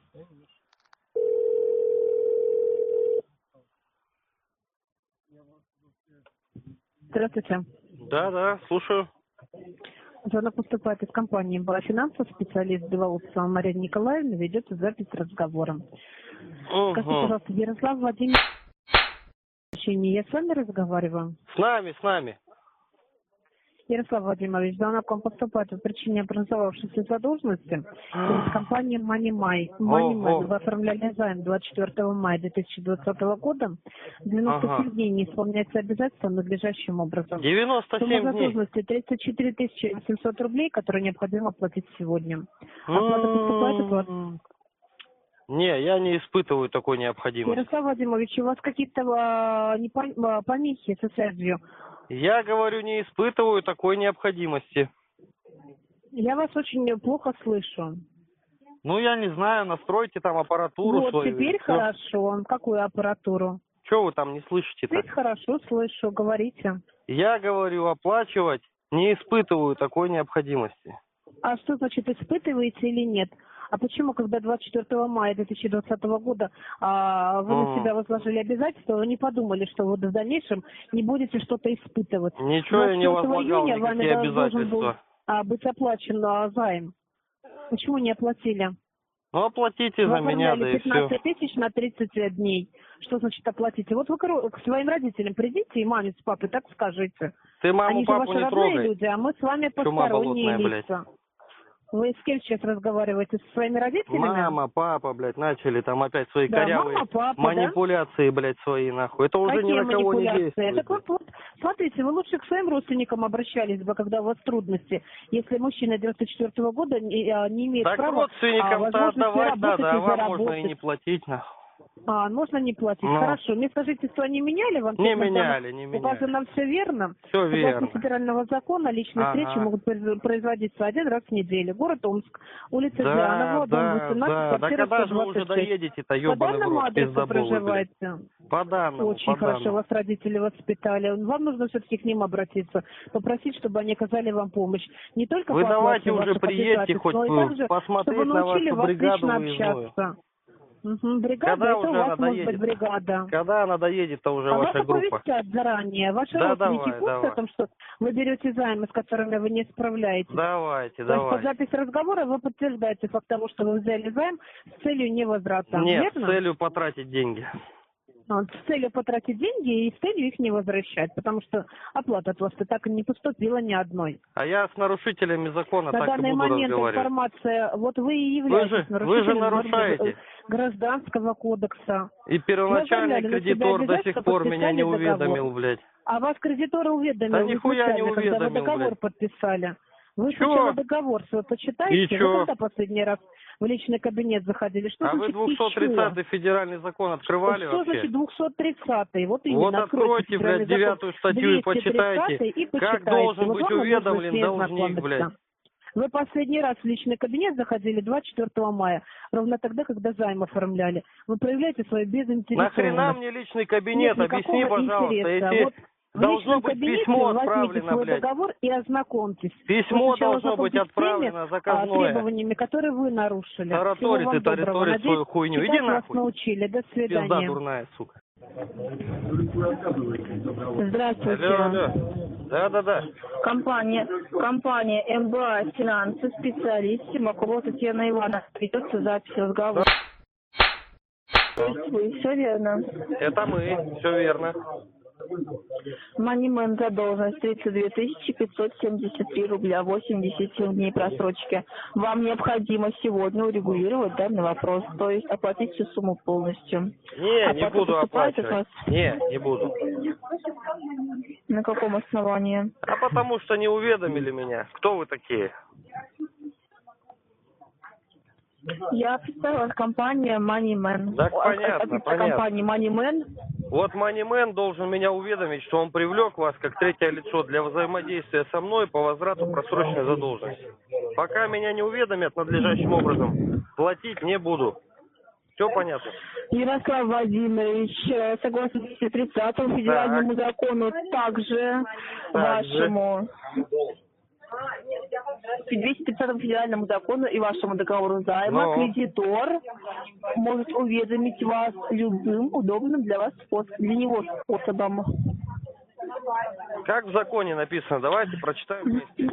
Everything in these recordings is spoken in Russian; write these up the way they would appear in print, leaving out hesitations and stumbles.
Здравствуйте. Да, слушаю. Звонок поступает из компании «Была финансов». Специалист Белоусова Мария Николаевна ведет запись разговора. Скажите, пожалуйста, Ярослав Владимирович, я с вами разговариваю? С нами. Ярослав Владимирович, звонок к вам поступает по причине образовавшейся задолженности из компании MoneyMay. Вы оформляли займ 24 мая 2020 года. 97 дней не исполняется обязательства надлежащим образом. 97 Сумма дней. задолженности 34 700 рублей, которые необходимо оплатить сегодня. Оплата поступает от вас. Не, я не испытываю такой необходимости. Ярослав Владимирович, у вас какие-то помехи со связью? Я говорю, не испытываю такой необходимости. Я вас очень плохо слышу. Ну, я не знаю, настройте там аппаратуру Вот, свою. теперь хорошо. Какую аппаратуру? Что вы там не слышите-то? Теперь хорошо слышу, говорите. Я говорю, оплачивать не испытываю такой необходимости. А что значит испытываете или нет? А почему, когда 24 мая 2020 года вы на себя возложили обязательства, вы не подумали, что вы в дальнейшем не будете что-то испытывать? Ничего я не возлагал, июня никакие вами должен был обязательства. быть оплачен займ. Почему не оплатили? Ну, оплатите Вы за меня, да и 15 все. тысяч на 30 дней. Что значит оплатите? Вот вы к своим родителям придите и маме с папой так скажите. Ты маму, Они же папу ваши не родные трогай. люди, а мы с вами Чума посторонние болотная, лица. Вы с кем сейчас разговариваете? Со своими родителями? Мама, папа, блядь, начали там опять свои Да, корявые мама, папа, манипуляции, блядь, свои, нахуй. Это уже Какие ни на кого не манипуляции? действует. Так вот, смотрите, вы лучше к своим родственникам обращались бы, когда у вас трудности. Если мужчина 94 года не имеет Так права родственникам-то отдавать работать надо, и а вам заработать. можно и не платить, нахуй. Можно не платить. Ну. Хорошо. Мне скажите, что они меняли вам? Не меняли. Указано все верно? Все Согласно верно. федерального закона, личные встречи могут производиться один раз в неделю. Город Омск, улица Дианова, дом 18, Да квартира когда же вы уже 126. доедете-то, По ебаный в данному рот, адресу пиздоболы, блядь? проживаете? По данному, Очень по хорошо, данному. вас родители воспитали. Вам нужно все-таки к ним обратиться, попросить, чтобы они оказали вам помощь. Не только Вы по давайте оплате уже ваших приедьте обязательств, хоть но и также, чтобы посмотреть на научили вашу вас бригаду лично выездную. общаться. Бригада, Когда это уже у вас она может быть доедет? бригада. Когда она доедет-то уже Вас ваша группа? оповестят заранее. Ваши Да, родственники давай, в курсе давай. о том, что вы берете займы, с которыми вы не справляетесь? Давайте. То есть по записи разговора вы подтверждаете факт того, что вы взяли займ с целью невозврата. Нет, Верно? с целью потратить деньги. С целью потратить деньги и с целью их не возвращать, потому что оплата от вас-то так и не поступила ни одной. А я с нарушителями закона На так и данный буду момент разговаривать. информация, вот вы и являетесь Вы же нарушаете. Гражданского кодекса. И первоначальный Вы оформляли на себя кредитор до сих обязательства, пор меня не подписали договор. уведомил, блядь. А вас кредитор уведомил, Да вы нихуя не случайно, когда вы уведомил, договор блядь. подписали. Вы Чё? сначала договор свой почитайте. И чё? Вы когда последний раз в личный кабинет заходили? Что А вы значит 230-й федеральный закон открывали Что вообще? значит 230-й? Вот именно. Вот откройте, блядь, 9-ю статью и почитайте, как должен Вот быть вам уведомлен нужно с ней должник, ознакомиться. блядь. Вы последний раз в личный кабинет заходили 24 мая, ровно тогда, когда займ оформляли. Вы проявляете свою безинтересованность. Нахрена мне личный кабинет? Нет Объясни, никакого пожалуйста. интереса. Если Вот в должно личном быть кабинете письмо возьмите отправлено, свой блядь. договор и ознакомьтесь. Письмо Вы сначала должно быть ознакомьтесь с теми, отправлено заказное. требованиями, которые вы нарушили. Всего Тараторит вам и доброго. тараторит Надеюсь, свою хуйню. Иди читать вас нахуй. научили. До Пизда свидания. дурная, сука. Здравствуйте. Алло. Да. Компания МБА «Финансы», специалист Симакова Татьяна Ивановна. Ведется запись разговора. Вы, все верно. Это мы, все верно. Манимен задолженность 32 573 рубля 87 дней просрочки. Вам необходимо сегодня урегулировать данный вопрос, то есть оплатить всю сумму полностью. Не буду оплачивать. Не буду. На каком основании? А потому что не уведомили меня. Кто вы такие? Я представляю компания MoneyMan. Так, понятно. Компания MoneyMan. Вот MoneyMan должен меня уведомить, что он привлек вас как третье лицо для взаимодействия со мной по возврату просроченной задолженности. Пока меня не уведомят надлежащим образом, платить не буду. Все понятно? Ярослав Владимирович, согласно 230-му федеральному закону, также вашему По 230 федеральному закону и вашему договору займа Ну. кредитор может уведомить вас любым удобным для вас для него способом. Как в законе написано? Давайте прочитаем вместе.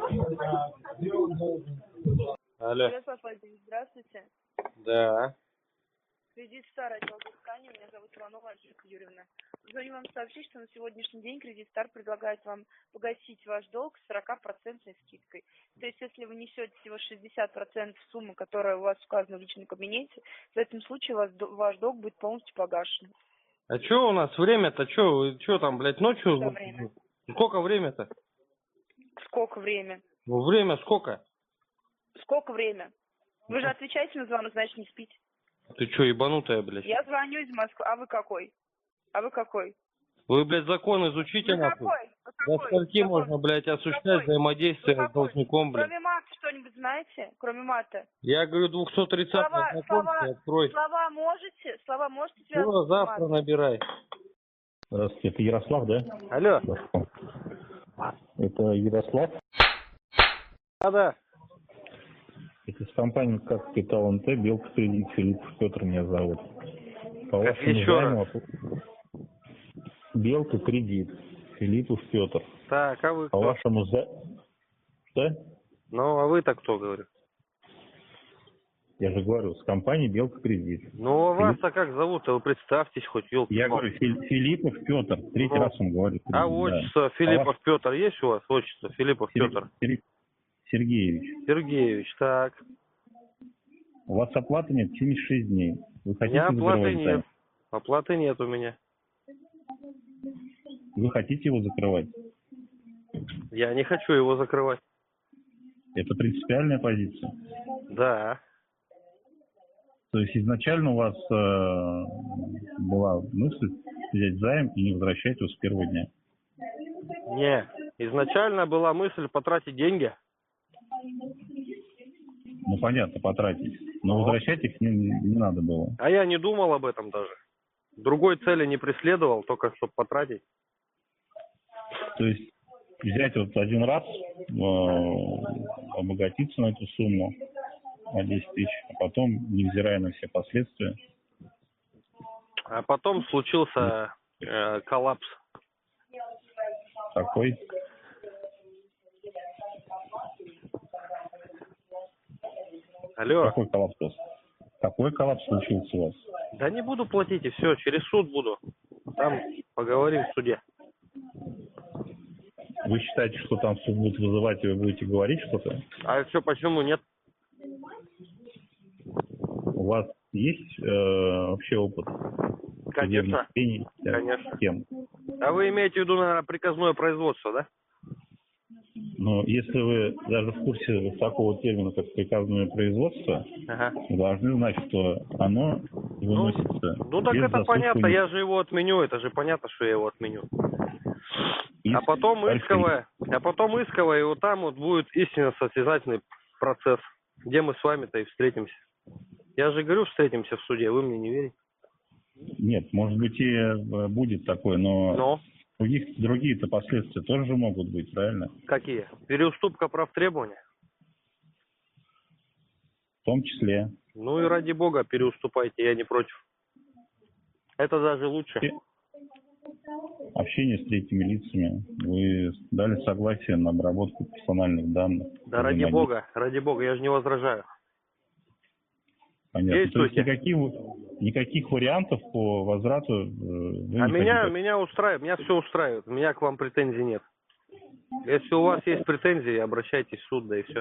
Алло. Ярослав Владимирович, здравствуйте. Да. Кредит Стар, отдел взыскания. Меня зовут Иванова Анжелика Юрьевна. Звоню вам сообщить, что на сегодняшний день Кредит Стар предлагает вам погасить ваш долг с 40% скидкой. То есть, если вы несете всего 60% суммы, которая у вас указана в личном кабинете, в этом случае ваш долг будет полностью погашен. А что у нас время-то? Что там, блядь, ночью? Что время? Сколько время-то? Сколько время? Ну, время сколько? Сколько время? Вы же отвечаете на звонок, значит, не спите. Ты что, ебанутая, блядь? Я звоню из Москвы. А вы какой? Вы, блядь, закон изучите, Вы нахуй. какой? До скольки Закон. можно, блядь, осуществлять Какой? взаимодействие Вы с должником, блядь? Кроме мата что-нибудь знаете? Кроме мата? Я говорю, 230 знакомься, открой. Слова можете Все, связывать с завтра матом? набирай. Здравствуйте, это Ярослав, да? Алло. Это Ярослав? Да. Это с компании как Капитал НТ, Белка Кредит, Филиппов Петр меня зовут. По Как вашему еще займу Белка Кредит, Филиппов Петр. Так, а вы По кто? вашему Что? Ну, а вы-то кто, говорю? Я же говорю, с компанией Белка Кредит. Ну, а вас-то как зовут-то? Вы представьтесь хоть, елки. Я говорю, Филиппов Петр. Третий Ну. раз он говорит. А Да. отчество Филиппов Петр есть у вас? Отчество Филиппов Петр Сергеевич. Сергеевич, так. У вас оплаты нет 76 дней. Вы У хотите меня оплаты закрывать нет. займ? Оплаты нет у меня. Вы хотите его закрывать? Я не хочу его закрывать. Это принципиальная позиция. Да. То есть изначально у вас была мысль взять займ и не возвращать его с первого дня. Не. Изначально была мысль потратить деньги. Ну понятно, потратить. Но возвращать их не надо было. А я не думал об этом даже. Другой цели не преследовал, только чтобы потратить. То есть взять вот один раз, обогатиться на эту сумму на 10 тысяч, а потом, невзирая на все последствия. А потом случился коллапс. Какой? Алло. Какой коллапс у вас? Какой коллапс случился у вас? Да не буду платить, и все, через суд буду. Там поговорим в суде. Вы считаете, что там суд будет вызывать, и вы будете говорить что-то? А что, почему нет? У вас есть вообще опыт? Конечно. Судебных Конечно. с кем? А вы имеете в виду, наверное, приказное производство, да? Но если вы даже в курсе такого термина, как приказное производство, Ага. вы должны знать, что оно выносится. Ну так без это засудки. понятно, я же его отменю, это же понятно, что я его отменю. А потом исковое, и вот там вот будет истинно состязательный процесс, где мы с вами-то и встретимся. Я же говорю, встретимся в суде, вы мне не верите? Нет, может быть и будет такое, но другие-то последствия тоже могут быть, правильно? Какие? Переуступка прав требования? В том числе. Ну и ради бога, переуступайте, я не против. Это даже лучше. Общение с третьими лицами. Вы дали согласие на обработку персональных данных. Да ради бога, я же не возражаю. Понятно. То есть никаких вариантов по возврату вы не хотите? Меня устраивает, меня все устраивает. У меня к вам претензий нет. Если у вас есть претензии, обращайтесь в суд, да и все.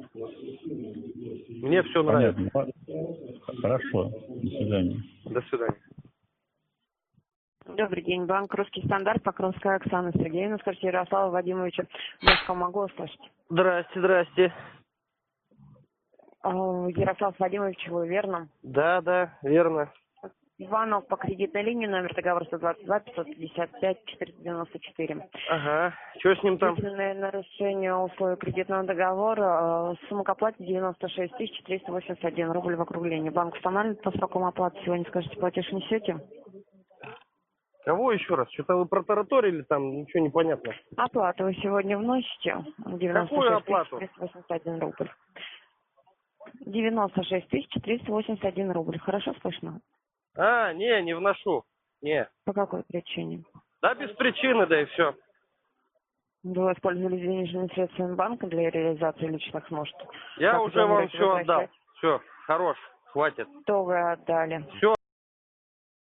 Мне все нравится. Понятно. Хорошо. До свидания. До свидания. Добрый день, банк «Русский стандарт», Покровская Оксана Сергеевна. Скажите, Ярослава Вадимовича, я могу услышать? Здрасте. Ярослав Вадимович, вы верно? Да, верно. Звонок по кредитной линии, номер договора 122-555-494. Ага, что с ним там? Длительное нарушение условий кредитного договора, сумма к оплате 96 381 рубль в округлении. Банк устанавливает по срокам оплаты, сегодня, скажите, платеж несете? Кого еще раз? Что-то вы протараторили там, ничего не понятно. Оплату вы сегодня вносите? Какую оплату? 381 рубль. 96 381 рубль. Хорошо слышно? Не вношу. Не. По какой причине? Да без причины, да и все. Вы использовали денежные средства банка для реализации личных нужд? Я Как уже вам планируете все возвращать? отдал. Все, хорош, хватит. Что вы отдали? Все